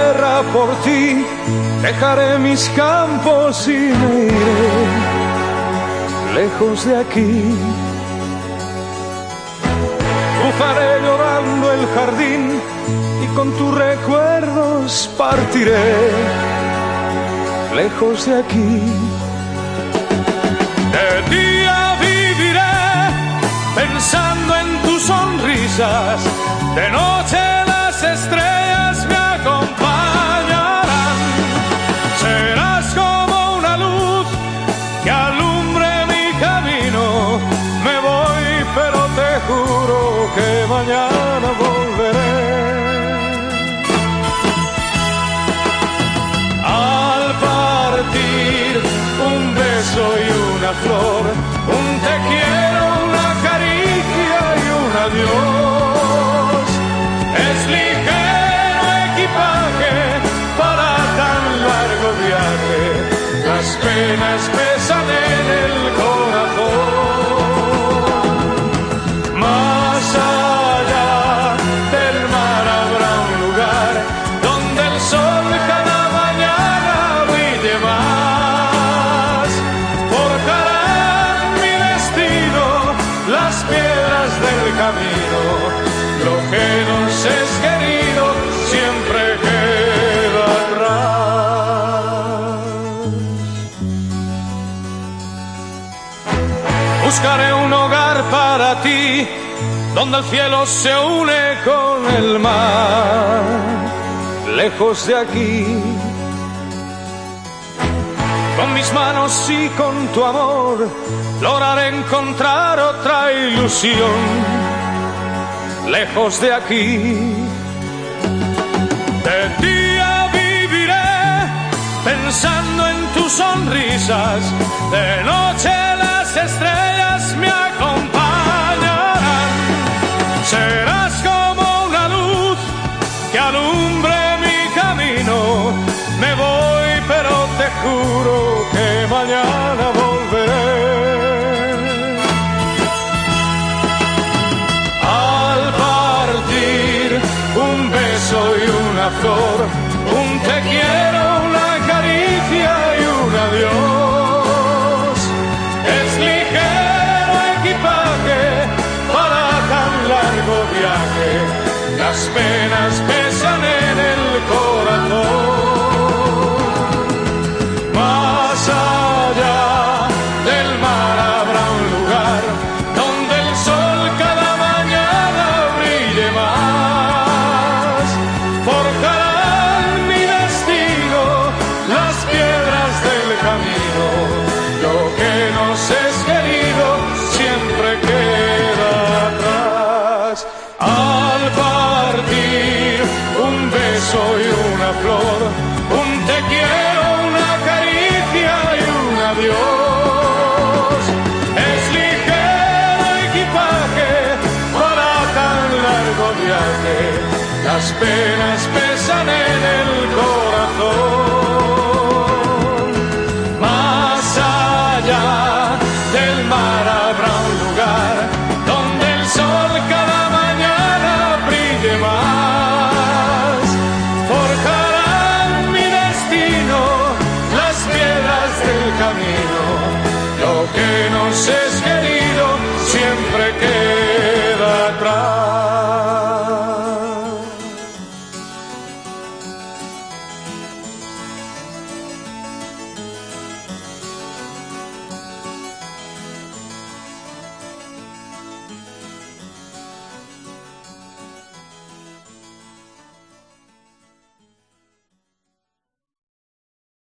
tierra por ti, dejaré mis campos y me iré lejos de aquí. Cruzaré llorando el jardín y con tus recuerdos partiré lejos de aquí. De día viviré pensando en tus sonrisas, de noche las estrellas me acompañarán. Serás como una luz que alumbre mi camino. Me voy, pero te juro que mañana volveré. Al partir, un beso y una flor, un te quiero, una caricia y un adiós. Es ligero equipaje para tan largo viaje, las penas pesan en el corazón. Más allá del mar habrá un lugar donde el sol cada mañana brille más. Forjarán mi destino las piedras del camino. Lo que nos es querido siempre queda atrás. Buscaré un hogar para ti, donde el cielo se une con el mar, lejos de aquí. Con mis manos y con tu amor lograré encontrar otra ilusión, lejos de aquí. De día viviré pensando en tus sonrisas, de noche las estrellas me acompañarán. Serás como una luz que alumbre mi camino. Me voy, pero te juro que mañana volveré. Al partir, un beso y una flor, un te quiero, una caricia y un adiós. Es ligero equipaje para tan largo viaje, las penas pesan en el corazón. Más allá del mar habrá un lugar donde el sol cada mañana brille más. Forjarán mi destino las piedras del camino. Lo que nos es querido siempre queda atrás. Al partir, un beso y una flor, un te quiero, una caricia y un adiós. Es ligero equipaje para tan largo viaje, las penas